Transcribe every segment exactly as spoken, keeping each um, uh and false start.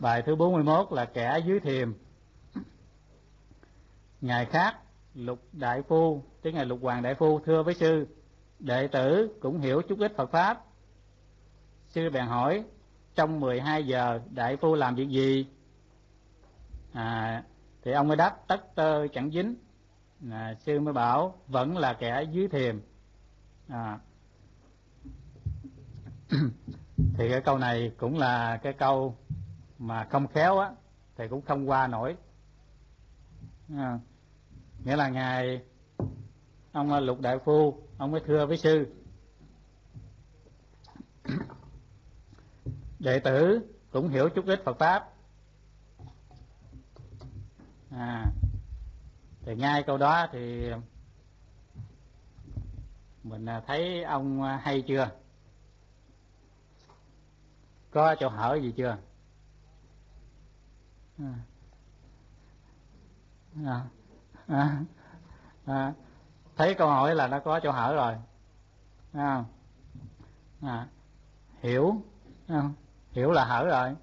Bài thứ bốn mươi mốt là kẻ dưới thiềm. Ngày khác Lục Đại Phu, tức là Lục Hoàng Đại Phu thưa với sư: đệ tử cũng hiểu chút ít Phật pháp. Sư bèn hỏi: trong mười hai giờ Đại Phu làm việc gì? À, thì ông mới đáp: tất tơ chẳng dính. À, sư mới bảo: vẫn là kẻ dưới thiềm. À, thì cái câu này cũng là cái câu mà không khéo á thì cũng không qua nổi. À, nghĩa là ngài ông Lục Đại Phu ông mới thưa với sư: đệ tử cũng hiểu chút ít Phật pháp. À, thì ngay câu đó thì mình thấy ông hay chưa? Có chỗ hở gì chưa? À, à, à, à, thấy câu hỏi là nó có chỗ hở rồi. À, à, hiểu à, hiểu là hở rồi.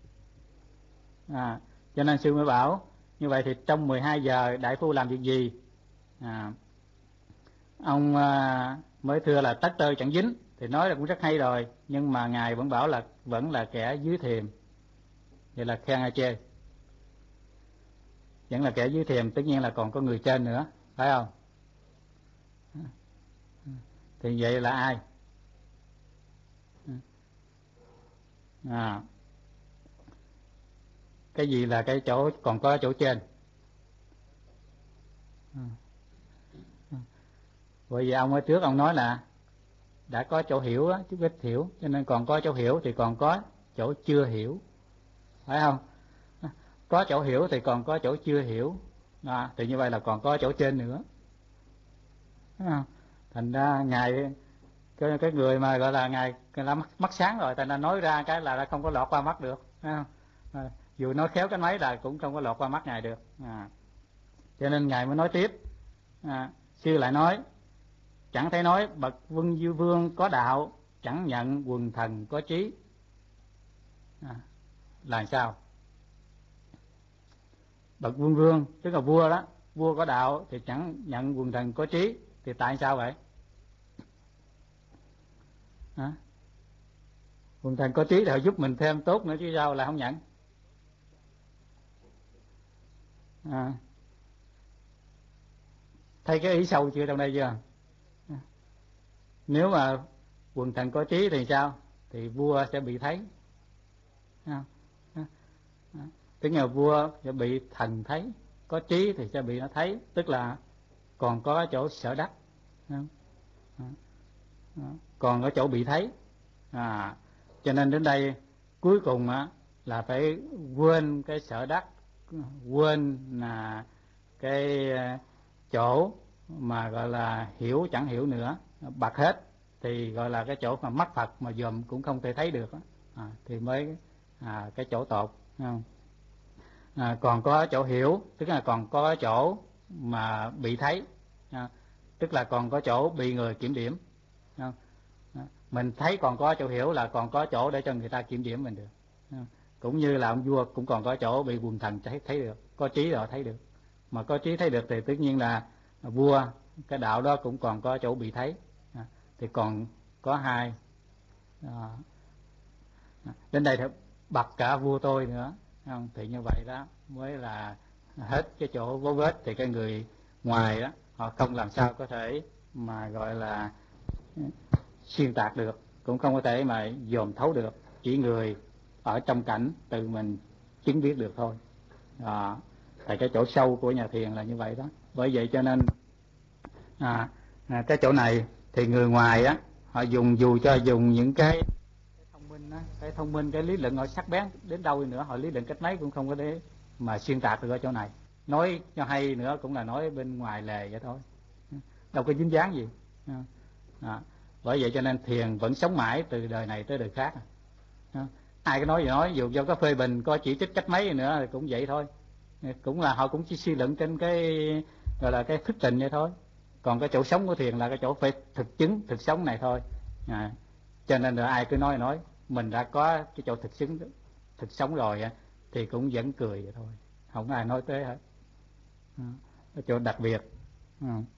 À, cho nên sư mới bảo như vậy thì trong mười hai giờ Đại Phu làm việc gì? À, ông à, mới thưa là tất tơ chẳng dính. Thì nói là cũng rất hay rồi, nhưng mà ngài vẫn bảo là vẫn là kẻ dưới thiềm. Vậy là khen hay chê? Vẫn là kẻ dưới thiềm, tất nhiên là còn có người trên nữa, phải không? Thì vậy là ai? À, cái gì là cái chỗ còn có chỗ trên? Bởi vì ông ở trước ông nói là đã có chỗ hiểu á, chút ít hiểu, cho nên còn có chỗ hiểu thì còn có chỗ chưa hiểu, phải không? Có chỗ hiểu thì còn có chỗ chưa hiểu. À, thì như vậy là còn có chỗ trên nữa. À, thành ra ngài cái, cái người mà gọi là ngài là mắt, mắt sáng rồi, thành ra nói ra cái là không có lọt qua mắt được. À, à, dù nói khéo cái mấy là cũng không có lọt qua mắt ngài được. À, cho nên ngài mới nói tiếp. À, sư lại nói: chẳng thể nói bậc Vân Dư Vương có đạo, chẳng nhận quần thần có trí. À, là sao? Bậc Vương Vương tức là vua đó, vua có đạo thì chẳng nhận quần thần có trí, thì tại sao vậy? À, quần thần có trí thì họ giúp mình thêm tốt nữa chứ sao là không nhận? À, thấy cái ý sâu chưa trong đây chưa? À, nếu mà quần thần có trí thì sao? Thì vua sẽ bị thấy. À, à, à, tức là vua sẽ bị thần thấy, có trí thì sẽ bị nó thấy, tức là còn có chỗ sở đắc. À, à, còn ở chỗ bị thấy. À, cho nên đến đây cuối cùng á là phải quên cái sở đắc, quên là cái chỗ mà gọi là hiểu chẳng hiểu nữa, bật hết, thì gọi là cái chỗ mà mắt Phật mà dòm cũng không thể thấy được. À, thì mới à, cái chỗ tột. Không? À, còn có chỗ hiểu tức là còn có chỗ mà bị thấy. À, tức là còn có chỗ bị người kiểm điểm. Không? À, mình thấy còn có chỗ hiểu là còn có chỗ để cho người ta kiểm điểm mình được. À, cũng như là ông vua cũng còn có chỗ bị quần thần thấy, thấy được, có trí rồi thấy được. Mà có trí thấy được thì tất nhiên là vua cái đạo đó cũng còn có chỗ bị thấy. À, thì còn có hai. À, đến đây thì bật cả vua tôi nữa. Không? Thì như vậy đó mới là hết cái chỗ vố vết, thì cái người ngoài đó họ không làm sao có thể mà gọi là xuyên tạc được, cũng không có thể mà dòm thấu được, chỉ người ở trong cảnh tự mình chứng biết được thôi. À, tại cái chỗ sâu của nhà thiền là như vậy đó. Bởi vậy cho nên à, à, cái chỗ này thì người ngoài á họ dùng dù cho dùng những cái thông minh á, cái thông minh, cái lý luận họ sắc bén đến đâu nữa, họ lý luận cách mấy cũng không có để mà xuyên tạc được ở chỗ này. Nói cho hay nữa cũng là nói bên ngoài lề vậy thôi, đâu có dính dáng gì. À, bởi vậy cho nên thiền vẫn sống mãi từ đời này tới đời khác. À, ai có nói gì nói, dù cho có phê bình, có chỉ trích cách mấy nữa thì cũng vậy thôi, cũng là họ cũng chỉ suy luận trên cái gọi là cái thức tình vậy thôi. Còn cái chỗ sống của thiền là cái chỗ phải thực chứng, thực sống này thôi. À, cho nên là ai cứ nói nói mình đã có cái chỗ thực chứng, thực sống rồi, thì cũng vẫn cười vậy thôi, không ai nói tới hết. Ở chỗ đặc biệt.